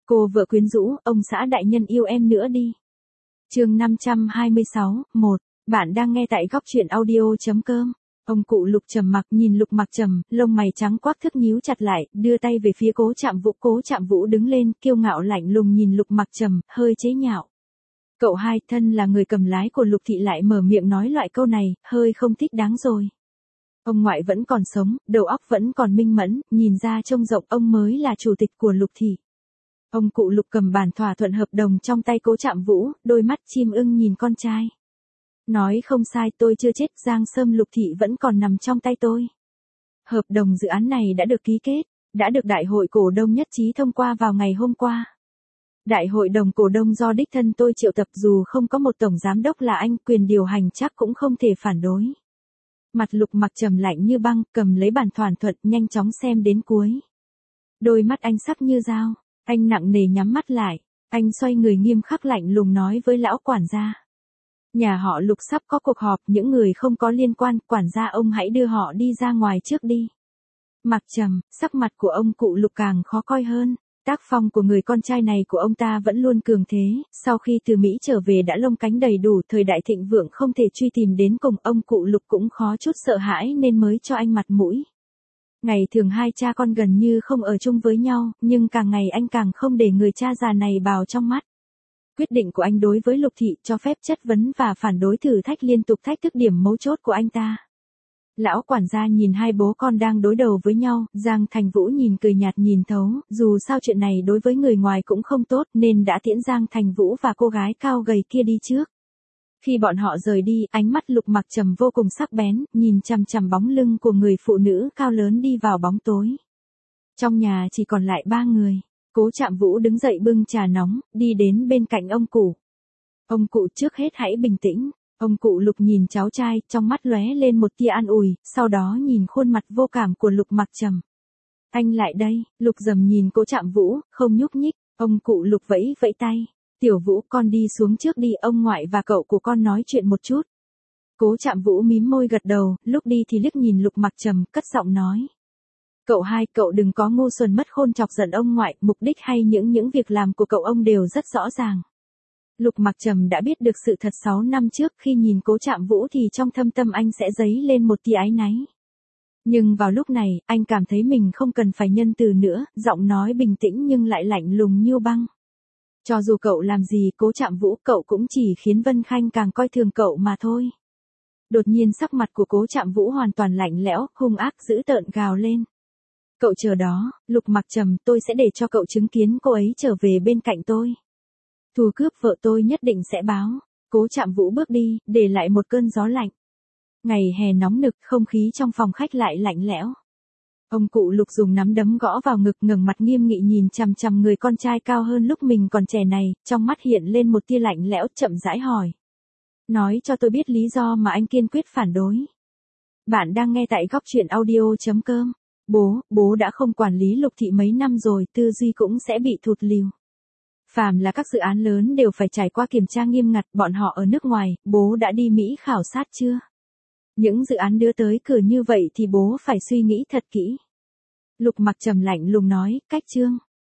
Cô vợ quyến rũ, ông xã đại nhân yêu em nữa đi. Chương 526, 1. Bạn đang nghe tại góc truyện audio.com. Ông cụ Lục trầm mặc nhìn Lục Mặc Trầm, lông mày trắng quắc thức nhíu chặt lại, đưa tay về phía Cố Trạm Vũ. Cố Trạm Vũ đứng lên, kiêu ngạo lạnh lùng nhìn Lục Mặc Trầm, hơi chế nhạo. Cậu hai, thân là người cầm lái của Lục thị lại mở miệng nói loại câu này, hơi không thích đáng rồi. Ông ngoại vẫn còn sống, đầu óc vẫn còn minh mẫn, nhìn ra trông rộng, ông mới là chủ tịch của Lục thị. Ông cụ Lục cầm bản thỏa thuận hợp đồng trong tay Cố Trạm Vũ, đôi mắt chim ưng nhìn con trai. Nói không sai, tôi chưa chết, Giang Sâm Lục thị vẫn còn nằm trong tay tôi. Hợp đồng dự án này đã được ký kết, đã được đại hội cổ đông nhất trí thông qua vào ngày hôm qua. Đại hội đồng cổ đông do đích thân tôi triệu tập, dù không có một tổng giám đốc là anh, quyền điều hành chắc cũng không thể phản đối. Mặt Lục Mặc Trầm lạnh như băng, cầm lấy bản thỏa thuận, nhanh chóng xem đến cuối. Đôi mắt anh sắc như dao, anh nặng nề nhắm mắt lại, anh xoay người nghiêm khắc lạnh lùng nói với lão quản gia. Nhà họ Lục sắp có cuộc họp, những người không có liên quan, quản gia ông hãy đưa họ đi ra ngoài trước đi. Mặc Trầm, sắc mặt của ông cụ Lục càng khó coi hơn. Tác phong của người con trai này của ông ta vẫn luôn cường thế, sau khi từ Mỹ trở về đã lông cánh đầy đủ, thời đại thịnh vượng không thể truy tìm đến cùng, ông cụ Lục cũng khó chút sợ hãi nên mới cho anh mặt mũi. Ngày thường hai cha con gần như không ở chung với nhau, nhưng càng ngày anh càng không để người cha già này vào trong mắt. Quyết định của anh đối với Lục thị cho phép chất vấn và phản đối thử thách liên tục thách thức điểm mấu chốt của anh ta. Lão quản gia nhìn hai bố con đang đối đầu với nhau, Giang Thành Vũ nhìn cười nhạt nhìn thấu, dù sao chuyện này đối với người ngoài cũng không tốt nên đã tiễn Giang Thành Vũ và cô gái cao gầy kia đi trước. Khi bọn họ rời đi, ánh mắt Lục Mặc Trầm vô cùng sắc bén, nhìn chằm chằm bóng lưng của người phụ nữ cao lớn đi vào bóng tối. Trong nhà chỉ còn lại ba người. Cố Trạm Vũ đứng dậy bưng trà nóng, đi đến bên cạnh ông cụ. Ông cụ, trước hết hãy bình tĩnh. Ông cụ Lục nhìn cháu trai, trong mắt lóe lên một tia an ủi, sau đó nhìn khuôn mặt vô cảm của Lục Mặc Trầm. Anh lại đây. Lục Dầm nhìn Cố Trạm Vũ, không nhúc nhích. Ông cụ Lục vẫy vẫy tay. Tiểu Vũ, con đi xuống trước đi, ông ngoại và cậu của con nói chuyện một chút. Cố Trạm Vũ mím môi gật đầu, lúc đi thì liếc nhìn Lục Mặc Trầm, cất giọng nói. Cậu hai, cậu đừng có ngu xuẩn mất khôn chọc giận ông ngoại, mục đích hay những việc làm của cậu ông đều rất rõ ràng. Lục Mặc Trầm đã biết được sự thật 6 năm trước, khi nhìn Cố Trạm Vũ thì trong thâm tâm anh sẽ dấy lên một tia áy náy. Nhưng vào lúc này, anh cảm thấy mình không cần phải nhân từ nữa, giọng nói bình tĩnh nhưng lại lạnh lùng như băng. Cho dù cậu làm gì Cố Trạm Vũ, cậu cũng chỉ khiến Vân Khanh càng coi thường cậu mà thôi. Đột nhiên sắc mặt của Cố Trạm Vũ hoàn toàn lạnh lẽo, hung ác dữ tợn gào lên. Cậu chờ đó, Lục Mặc Trầm, tôi sẽ để cho cậu chứng kiến cô ấy trở về bên cạnh tôi. Thù cướp vợ tôi nhất định sẽ báo. Cố Trạm Vũ bước đi, để lại một cơn gió lạnh. Ngày hè nóng nực, không khí trong phòng khách lại lạnh lẽo. Ông cụ Lục dùng nắm đấm gõ vào ngực, ngẩng mặt nghiêm nghị nhìn chằm chằm người con trai cao hơn lúc mình còn trẻ này, trong mắt hiện lên một tia lạnh lẽo, chậm rãi hỏi. Nói cho tôi biết lý do mà anh kiên quyết phản đối. Bạn đang nghe tại góc truyện audio.com. Bố đã không quản lý Lục thị mấy năm rồi, tư duy cũng sẽ bị thụt lùi. Phàm là các dự án lớn đều phải trải qua kiểm tra nghiêm ngặt, bọn họ ở nước ngoài, bố đã đi Mỹ khảo sát chưa? Những dự án đưa tới cửa như vậy thì bố phải suy nghĩ thật kỹ. Lục Mặc Trầm lạnh lùng nói, cách chương.